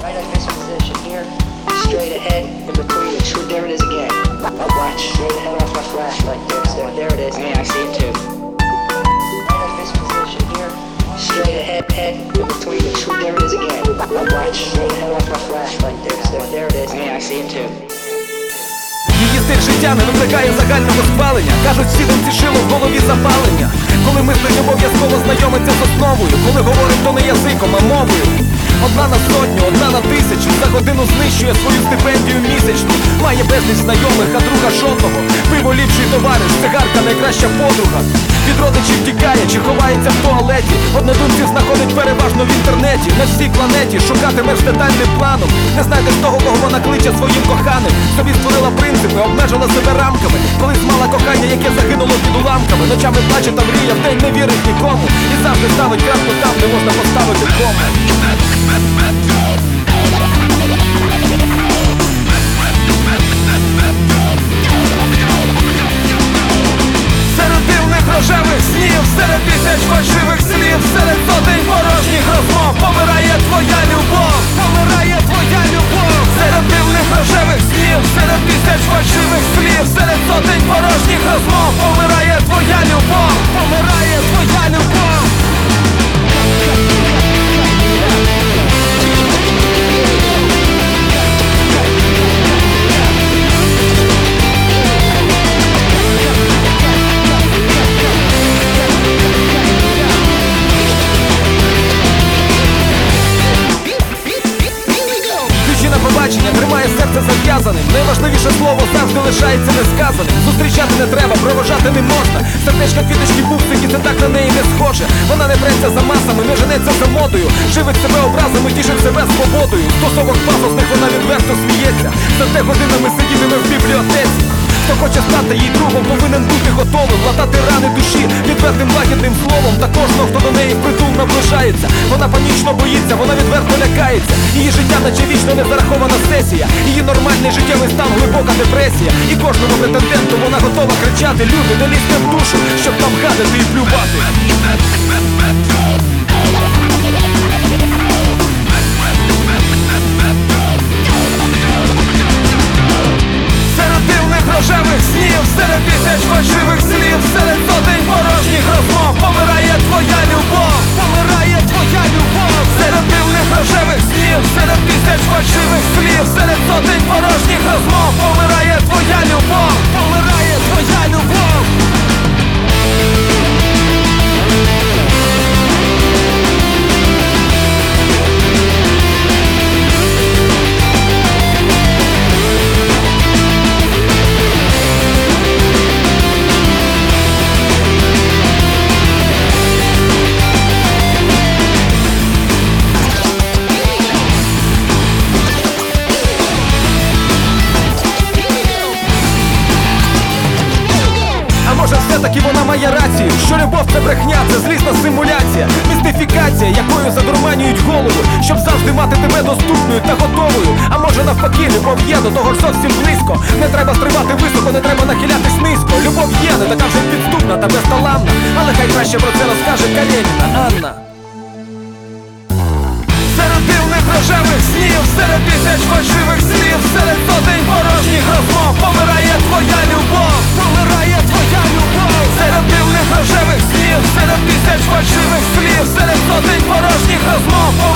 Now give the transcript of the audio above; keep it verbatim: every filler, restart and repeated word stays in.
Right at this position here, straight ahead, in between the two, there it is again. I'll watch, straight ahead off my flashlight, there, there, there it is. Yeah, I see it too. Right at this position here, straight ahead, head, in between the two, there it is again. I'll watch, straight ahead off my flashlight, there, there, there it is. Yeah, I see it too. Її стиль життя не викликає загального схвалення. Кажуть, всі думці шило в голові запалення. Коли мислить обов'язково знайомиться з основою, коли говорить, то не язиком, а мовою. Одна на сотню, одна на тисячу, за годину знищує свою стипендію місячну. Має безліч знайомих, а друга жодного. Пиво ліпший товариш, цигарка найкраща подруга. Від родичів тікає чи ховається в туалеті. Однодумців знаходить переважно в інтернеті. На всій планеті шукатимеш детальним планом. Не знайдеш того, кого вона кличе своїм коханим. Собі створила принципи, обмежила себе рамками. Колись мала кохання, яке загинуло під уламками. Ночами плаче та мріє, вдень не вірить нікому. І завжди ставить крапку там, де можна поставити кому. Серед дивних рожевих снів, серед тисяч фальшивих слів, серед сотень порожніх розмов помирає твоя любов, помирає твоя любов. Серед дивних рожевих снів, серед тисяч фальшивих слів, серед сотень порожніх розмов помирає твоя любов, помирає твоя любов. Тримає серце зав'язаним. Найважливіше слово завжди лишається несказаним. Зустрічати не треба, провожати не можна. Сердечка, квіточки, пупсики, це так на неї не схоже. Вона не треться за масами, не женеться за модою. Живить себе образами, тішить себе свободою. Стосовок пафосних вона відверто сміється. Зате годинами сидітиме в бібліотеці. Хто хоче стати їй другом, повинен бути готовим латати рани душі відвертим лагідним словом. Та кожного, хто до неї впритул наближається. Вона панічно боїться, вона відверто лякається. Її життя наче вічно не зарахована сесія. Її нормальний життєвий стан глибока депресія. І кожному претенденту вона готова кричати: люди, не лізьте в душу, щоб там гадати і плювати. Рожевих снів, серед тисяч фальшивих слів, серед сотень порожніх розмов помирає твоя любов, помирає твоя любов. Серед дивних рожевих снів, серед тисяч фальшивих слів, серед сотень порожніх розмов помирає твоя любов, помирає твоя любов. Все-таки вона має рацію, що любов це брехня, це злісна симуляція, містифікація, якою задурманюють голову, щоб завжди мати тебе доступною та готовою. А може навпаки, любов є, до того ж зовсім близько. Не треба стрибати високо, не треба нахилятись низько. Любов є, не така вже підступна та безталанна, але хай краще про це розкаже Калєніна Анна. Серед дивних рожевих снів, серед тисяч фальшивих слів, серед сотень порожніх розмов помирає твоя любов, помирає твоя любов. Серед дивних рожевих снів, серед тисяч фальшивих слів, серед сотень порожніх розмов